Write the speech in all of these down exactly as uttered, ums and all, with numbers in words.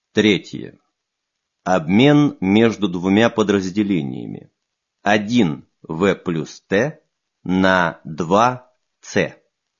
Третье. Обмен между двумя подразделениями. один В плюс Т на два С.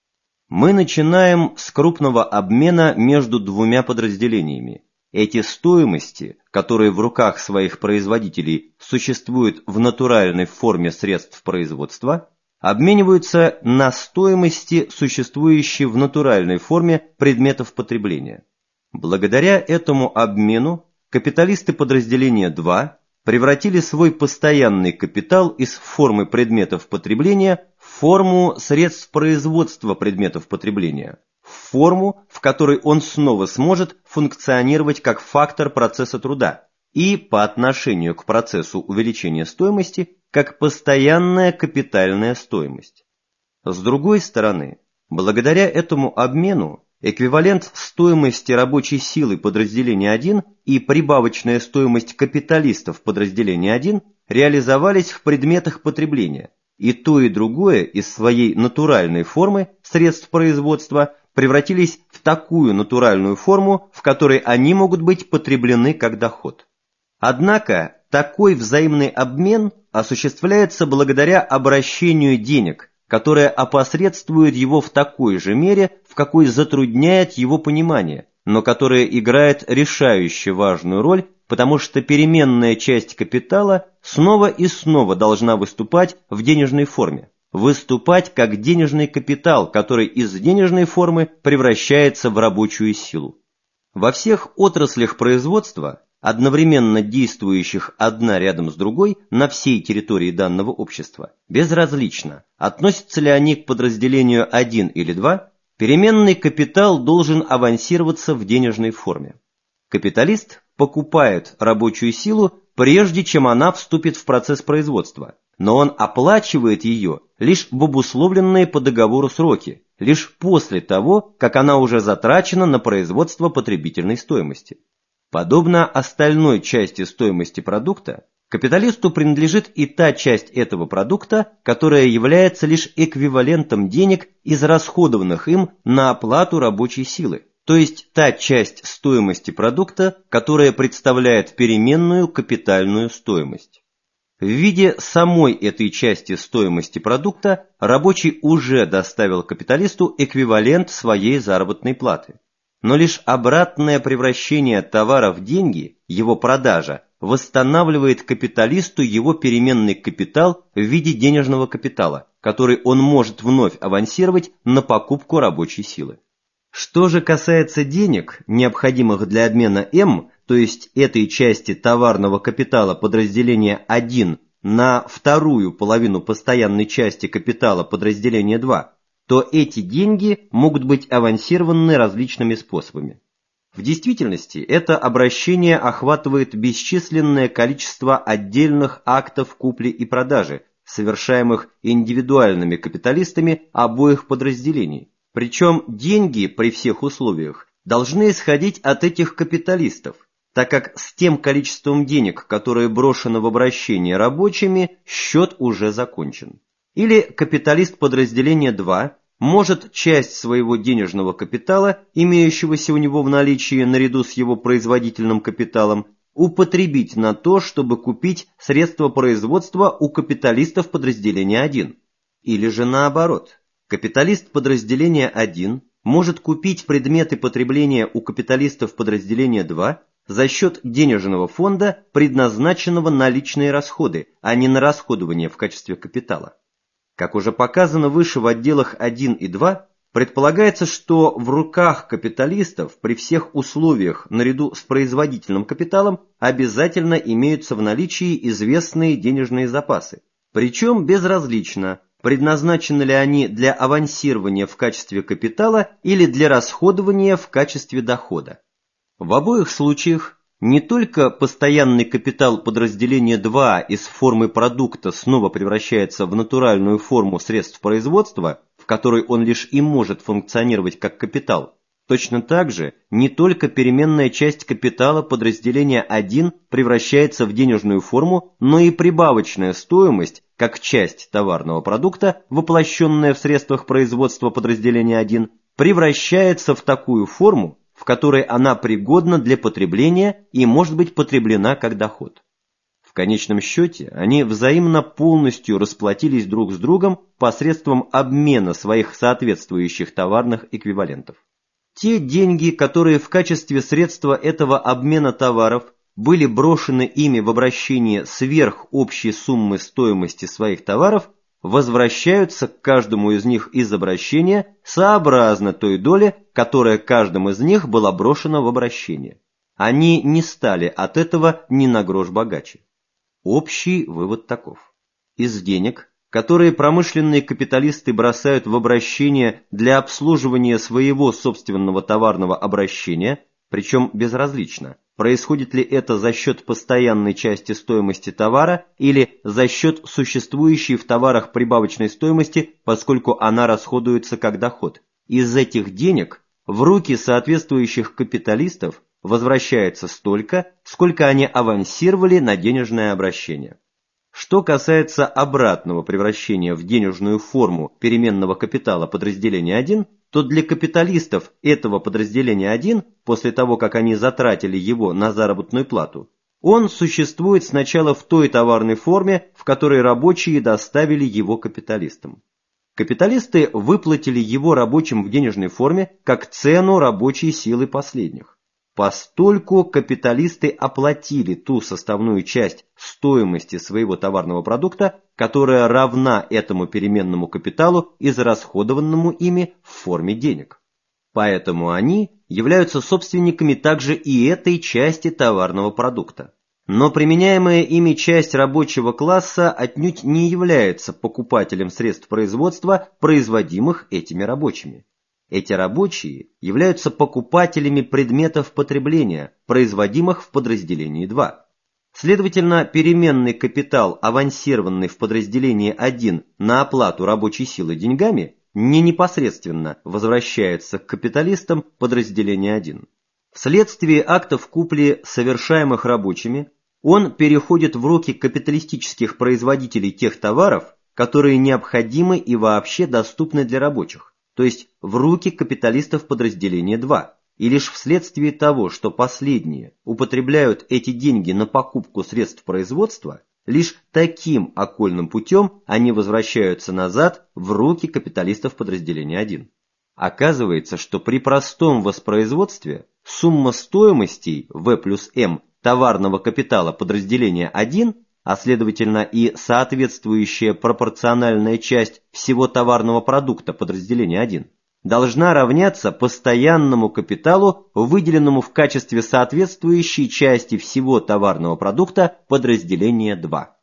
Мы начинаем с крупного обмена между двумя подразделениями. Эти стоимости, которые в руках своих производителей существуют в натуральной форме средств производства, обмениваются на стоимости, существующие в натуральной форме предметов потребления. Благодаря этому обмену капиталисты подразделения два превратили свой постоянный капитал из формы предметов потребления в форму средств производства предметов потребления, в форму, в которой он снова сможет функционировать как фактор процесса труда и по отношению к процессу увеличения стоимости как постоянная капитальная стоимость. С другой стороны, благодаря этому обмену эквивалент стоимости рабочей силы подразделения один и прибавочная стоимость капиталистов подразделения один реализовались в предметах потребления, и то и другое из своей натуральной формы средств производства превратились в такую натуральную форму, в которой они могут быть потреблены как доход. Однако такой взаимный обмен осуществляется благодаря обращению денег, которое опосредствует его в такой же мере, в какой затрудняет его понимание, но которое играет решающую важную роль, потому что переменная часть капитала снова и снова должна выступать в денежной форме, выступать как денежный капитал, который из денежной формы превращается в рабочую силу. Во всех отраслях производства, одновременно действующих одна рядом с другой на всей территории данного общества, безразлично, относятся ли они к подразделению один или два, переменный капитал должен авансироваться в денежной форме. Капиталист покупает рабочую силу, прежде чем она вступит в процесс производства, но он оплачивает ее лишь в обусловленные по договору сроки, лишь после того, как она уже затрачена на производство потребительной стоимости. Подобно остальной части стоимости продукта, капиталисту принадлежит и та часть этого продукта, которая является лишь эквивалентом денег, израсходованных им на оплату рабочей силы, то есть та часть стоимости продукта, которая представляет переменную капитальную стоимость. В виде самой этой части стоимости продукта рабочий уже доставил капиталисту эквивалент своей заработной платы. Но лишь обратное превращение товара в деньги, его продажа, восстанавливает капиталисту его переменный капитал в виде денежного капитала, который он может вновь авансировать на покупку рабочей силы. Что же касается денег, необходимых для обмена М, то есть этой части товарного капитала подразделения один на вторую половину постоянной части капитала подразделения два, то эти деньги могут быть авансированы различными способами. В действительности это обращение охватывает бесчисленное количество отдельных актов купли и продажи, совершаемых индивидуальными капиталистами обоих подразделений. Причем деньги при всех условиях должны исходить от этих капиталистов, так как с тем количеством денег, которое брошено в обращение рабочими, счет уже закончен. Или капиталист подразделения два может часть своего денежного капитала, имеющегося у него в наличии наряду с его производительным капиталом, употребить на то, чтобы купить средства производства у капиталистов подразделения один. Или же наоборот, капиталист подразделения один может купить предметы потребления у капиталистов подразделения два за счет денежного фонда, предназначенного на личные расходы, а не на расходование в качестве капитала. Как уже показано выше в отделах один и два, предполагается, что в руках капиталистов при всех условиях наряду с производительным капиталом обязательно имеются в наличии известные денежные запасы. Причем безразлично, предназначены ли они для авансирования в качестве капитала или для расходования в качестве дохода. В обоих случаях не только постоянный капитал подразделения два из формы продукта снова превращается в натуральную форму средств производства, в которой он лишь и может функционировать как капитал, точно так же не только переменная часть капитала подразделения один превращается в денежную форму, но и прибавочная стоимость, как часть товарного продукта, воплощенная в средствах производства подразделения один, превращается в такую форму, в которой она пригодна для потребления и может быть потреблена как доход. В конечном счете они взаимно полностью расплатились друг с другом посредством обмена своих соответствующих товарных эквивалентов. Те деньги, которые в качестве средства этого обмена товаров были брошены ими в обращение сверх общей суммы стоимости своих товаров, возвращаются к каждому из них из обращения сообразно той доле, которая каждым из них была брошена в обращение. Они не стали от этого ни на грош богаче. Общий вывод таков. Из денег, которые промышленные капиталисты бросают в обращение для обслуживания своего собственного товарного обращения, причем безразлично, происходит ли это за счет постоянной части стоимости товара или за счет существующей в товарах прибавочной стоимости, поскольку она расходуется как доход. Из этих денег в руки соответствующих капиталистов возвращается столько, сколько они авансировали на денежное обращение. Что касается обратного превращения в денежную форму переменного капитала подразделения один, то для капиталистов этого подразделения один, после того, как они затратили его на заработную плату, он существует сначала в той товарной форме, в которой рабочие доставили его капиталистам. Капиталисты выплатили его рабочим в денежной форме как цену рабочей силы последних. Постольку капиталисты оплатили ту составную часть стоимости своего товарного продукта, которая равна этому переменному капиталу, израсходованному ими в форме денег. Поэтому они являются собственниками также и этой части товарного продукта. Но применяемая ими часть рабочего класса отнюдь не является покупателем средств производства, производимых этими рабочими. Эти рабочие являются покупателями предметов потребления, производимых в подразделении два. Следовательно, переменный капитал, авансированный в подразделении один на оплату рабочей силы деньгами, не непосредственно возвращается к капиталистам подразделения один. Вследствие актов купли, совершаемых рабочими, он переходит в руки капиталистических производителей тех товаров, которые необходимы и вообще доступны для рабочих, то есть в руки капиталистов подразделения два, и лишь вследствие того, что последние употребляют эти деньги на покупку средств производства, лишь таким окольным путем они возвращаются назад в руки капиталистов подразделения один. Оказывается, что при простом воспроизводстве сумма стоимостей В плюс М товарного капитала подразделения один, а следовательно и соответствующая пропорциональная часть всего товарного продукта подразделения один, должна равняться постоянному капиталу, выделенному в качестве соответствующей части всего товарного продукта подразделения два.